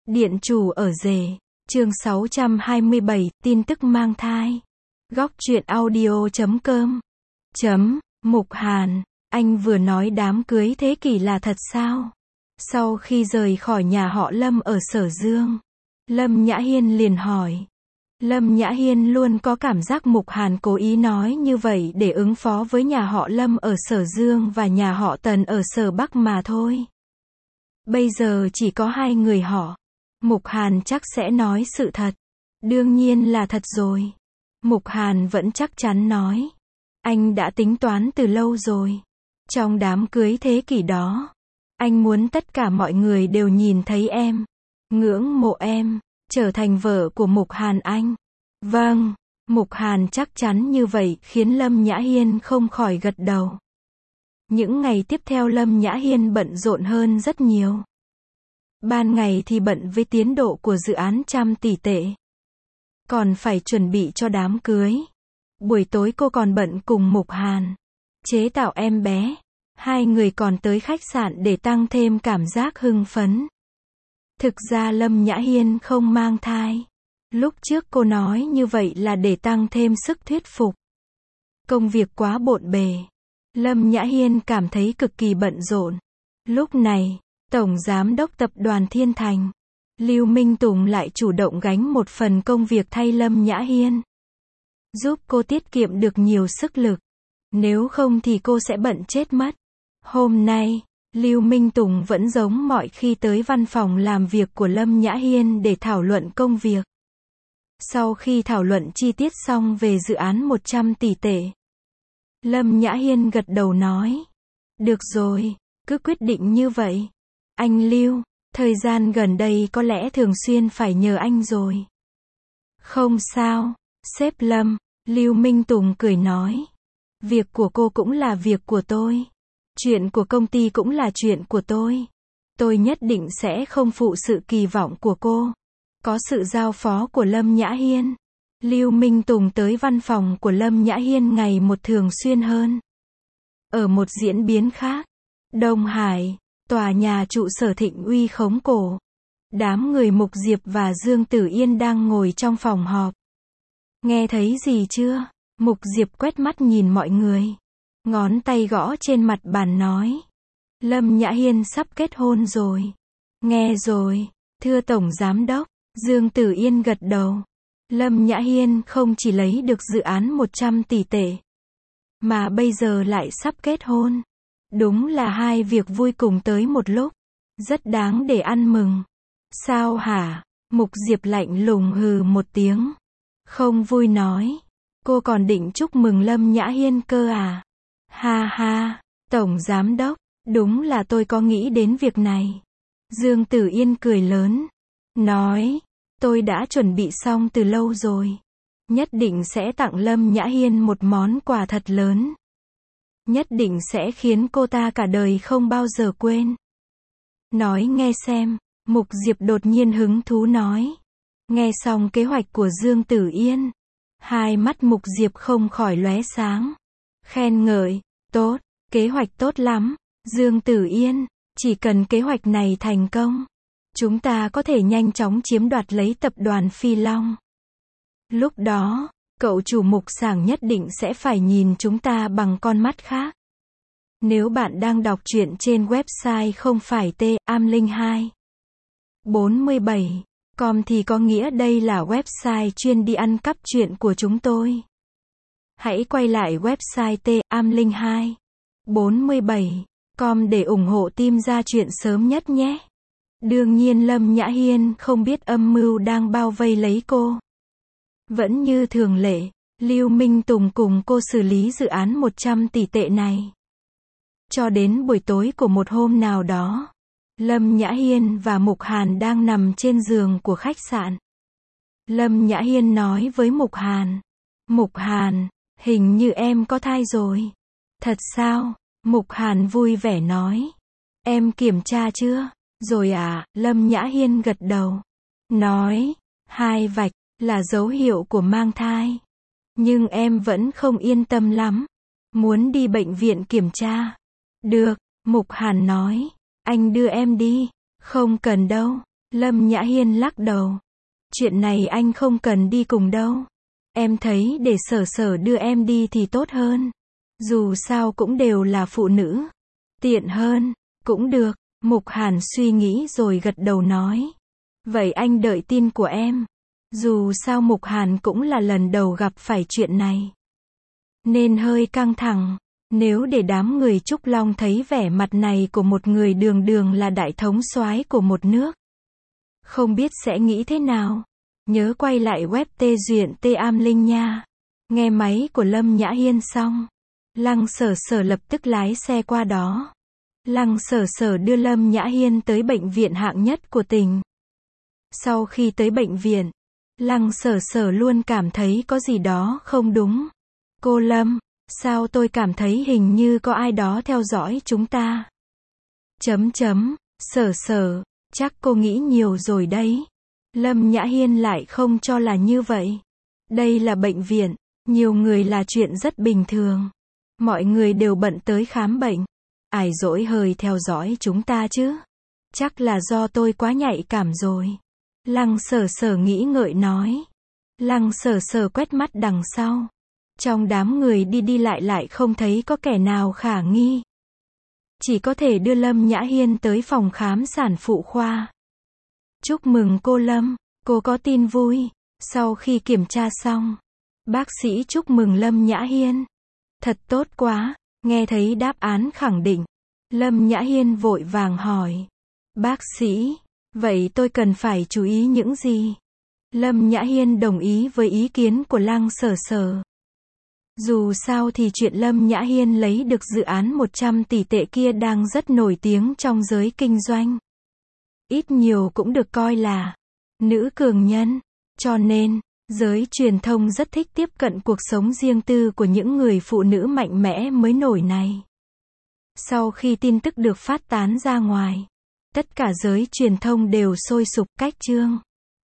Điện chủ ở rể. Chương 627, tin tức mang thai. Góc truyện audio.com. Mục Hàn, anh vừa nói đám cưới thế kỷ là thật sao? Sau khi rời khỏi nhà họ Lâm ở Sở Dương, Lâm Nhã Hiên liền hỏi. Lâm Nhã Hiên luôn có cảm giác Mục Hàn cố ý nói như vậy để ứng phó với nhà họ Lâm ở Sở Dương và nhà họ Tần ở Sở Bắc mà thôi. Bây giờ chỉ có hai người họ. Mục Hàn chắc sẽ nói sự thật. Đương nhiên là thật rồi. Mục Hàn vẫn chắc chắn nói. Anh đã tính toán từ lâu rồi. Trong đám cưới thế kỷ đó, anh muốn tất cả mọi người đều nhìn thấy em, ngưỡng mộ em, trở thành vợ của Mục Hàn anh. Vâng, Mục Hàn chắc chắn như vậy khiến Lâm Nhã Hiên không khỏi gật đầu. Những ngày tiếp theo Lâm Nhã Hiên bận rộn hơn rất nhiều. Ban ngày thì bận với tiến độ của dự án 100 tỷ tệ. Còn phải chuẩn bị cho đám cưới. Buổi tối cô còn bận cùng Mục Hàn chế tạo em bé. Hai người còn tới khách sạn để tăng thêm cảm giác hưng phấn. Thực ra Lâm Nhã Hiên không mang thai. Lúc trước cô nói như vậy là để tăng thêm sức thuyết phục. Công việc quá bộn bề. Lâm Nhã Hiên cảm thấy cực kỳ bận rộn. Lúc này, Tổng Giám đốc Tập đoàn Thiên Thành, Lưu Minh Tùng lại chủ động gánh một phần công việc thay Lâm Nhã Hiên. Giúp cô tiết kiệm được nhiều sức lực. Nếu không thì cô sẽ bận chết mất. Hôm nay, Lưu Minh Tùng vẫn giống mọi khi tới văn phòng làm việc của Lâm Nhã Hiên để thảo luận công việc. Sau khi thảo luận chi tiết xong về dự án 100 tỷ tệ, Lâm Nhã Hiên gật đầu nói. Được rồi, cứ quyết định như vậy. Anh Lưu, thời gian gần đây có lẽ thường xuyên phải nhờ anh rồi. Không sao, sếp Lâm, Lưu Minh Tùng cười nói. Việc của cô cũng là việc của tôi. Chuyện của công ty cũng là chuyện của tôi. Tôi nhất định sẽ không phụ sự kỳ vọng của cô. Có sự giao phó của Lâm Nhã Hiên, Lưu Minh Tùng tới văn phòng của Lâm Nhã Hiên ngày một thường xuyên hơn. Ở một diễn biến khác, Đông Hải, tòa nhà trụ sở Thịnh Uy khống cổ. Đám người Mục Diệp và Dương Tử Yên đang ngồi trong phòng họp. Nghe thấy gì chưa? Mục Diệp quét mắt nhìn mọi người. Ngón tay gõ trên mặt bàn nói. Lâm Nhã Hiên sắp kết hôn rồi. Nghe rồi, thưa Tổng Giám đốc. Dương Tử Yên gật đầu. Lâm Nhã Hiên không chỉ lấy được dự án 100 tỷ tệ, mà bây giờ lại sắp kết hôn. Đúng là hai việc vui cùng tới một lúc. Rất đáng để ăn mừng. Sao hả? Mục Diệp lạnh lùng hừ một tiếng. Không vui nói. Cô còn định chúc mừng Lâm Nhã Hiên cơ à? Ha ha, Tổng Giám đốc, đúng là tôi có nghĩ đến việc này. Dương Tử Yên cười lớn. Nói, tôi đã chuẩn bị xong từ lâu rồi. Nhất định sẽ tặng Lâm Nhã Hiên một món quà thật lớn. Nhất định sẽ khiến cô ta cả đời không bao giờ quên. Nói nghe xem, Mục Diệp đột nhiên hứng thú nói. Nghe xong kế hoạch của Dương Tử Yên, hai mắt Mục Diệp không khỏi lóe sáng. Khen ngợi, tốt, kế hoạch tốt lắm, Dương Tử Yên, chỉ cần kế hoạch này thành công, chúng ta có thể nhanh chóng chiếm đoạt lấy tập đoàn Phi Long. Lúc đó, cậu chủ Mục Sảng nhất định sẽ phải nhìn chúng ta bằng con mắt khác. Nếu bạn đang đọc truyện trên website không phải am0247.com thì có nghĩa đây là website chuyên đi ăn cắp truyện của chúng tôi. Hãy quay lại website am0247.com để ủng hộ team ra truyện sớm nhất nhé. Đương nhiên Lâm Nhã Hiên không biết âm mưu đang bao vây lấy cô. Vẫn như thường lệ, Lưu Minh Tùng cùng cô xử lý dự án 100 tỷ tệ này. Cho đến buổi tối của một hôm nào đó, Lâm Nhã Hiên và Mục Hàn đang nằm trên giường của khách sạn. Lâm Nhã Hiên nói với Mục Hàn. Mục Hàn, hình như em có thai rồi. Thật sao? Mục Hàn vui vẻ nói. Em kiểm tra chưa? Rồi à, Lâm Nhã Hiên gật đầu. Nói, 2 vạch, là dấu hiệu của mang thai. Nhưng em vẫn không yên tâm lắm. Muốn đi bệnh viện kiểm tra. Được, Mục Hàn nói. Anh đưa em đi. Không cần đâu. Lâm Nhã Hiên lắc đầu. Chuyện này anh không cần đi cùng đâu. Em thấy để Sở Sở đưa em đi thì tốt hơn. Dù sao cũng đều là phụ nữ. Tiện hơn. Cũng được. Mục Hàn suy nghĩ rồi gật đầu nói. Vậy anh đợi tin của em. Dù sao Mục Hàn cũng là lần đầu gặp phải chuyện này, nên hơi căng thẳng. Nếu để đám người Trúc Long thấy vẻ mặt này của một người đường đường là đại thống soái của một nước, không biết sẽ nghĩ thế nào. Nhớ quay lại web tê duyện tê am linh nha. Nghe máy của Lâm Nhã Hiên xong, Lăng Sở Sở lập tức lái xe qua đó. Lăng Sở Sở đưa Lâm Nhã Hiên tới bệnh viện hạng nhất của tỉnh. Sau khi tới bệnh viện, Lăng Sở Sở luôn cảm thấy có gì đó không đúng. Cô Lâm, sao tôi cảm thấy hình như có ai đó theo dõi chúng ta? Sở Sở, chắc cô nghĩ nhiều rồi đấy. Lâm Nhã Hiên lại không cho là như vậy. Đây là bệnh viện, nhiều người là chuyện rất bình thường. Mọi người đều bận tới khám bệnh. Ai dỗi hơi theo dõi chúng ta chứ? Chắc là do tôi quá nhạy cảm rồi. Lăng Sở Sở nghĩ ngợi nói. Lăng Sở Sở quét mắt đằng sau. Trong đám người đi đi lại lại không thấy có kẻ nào khả nghi. Chỉ có thể đưa Lâm Nhã Hiên tới phòng khám sản phụ khoa. Chúc mừng cô Lâm, cô có tin vui. Sau khi kiểm tra xong, bác sĩ chúc mừng Lâm Nhã Hiên. Thật tốt quá. Nghe thấy đáp án khẳng định, Lâm Nhã Hiên vội vàng hỏi. Bác sĩ, vậy tôi cần phải chú ý những gì? Lâm Nhã Hiên đồng ý với ý kiến của Lăng Sở Sở. Dù sao thì chuyện Lâm Nhã Hiên lấy được dự án 100 tỷ tệ kia đang rất nổi tiếng trong giới kinh doanh. Ít nhiều cũng được coi là nữ cường nhân. Cho nên, giới truyền thông rất thích tiếp cận cuộc sống riêng tư của những người phụ nữ mạnh mẽ mới nổi này. Sau khi tin tức được phát tán ra ngoài, tất cả giới truyền thông đều sôi sục cách chương.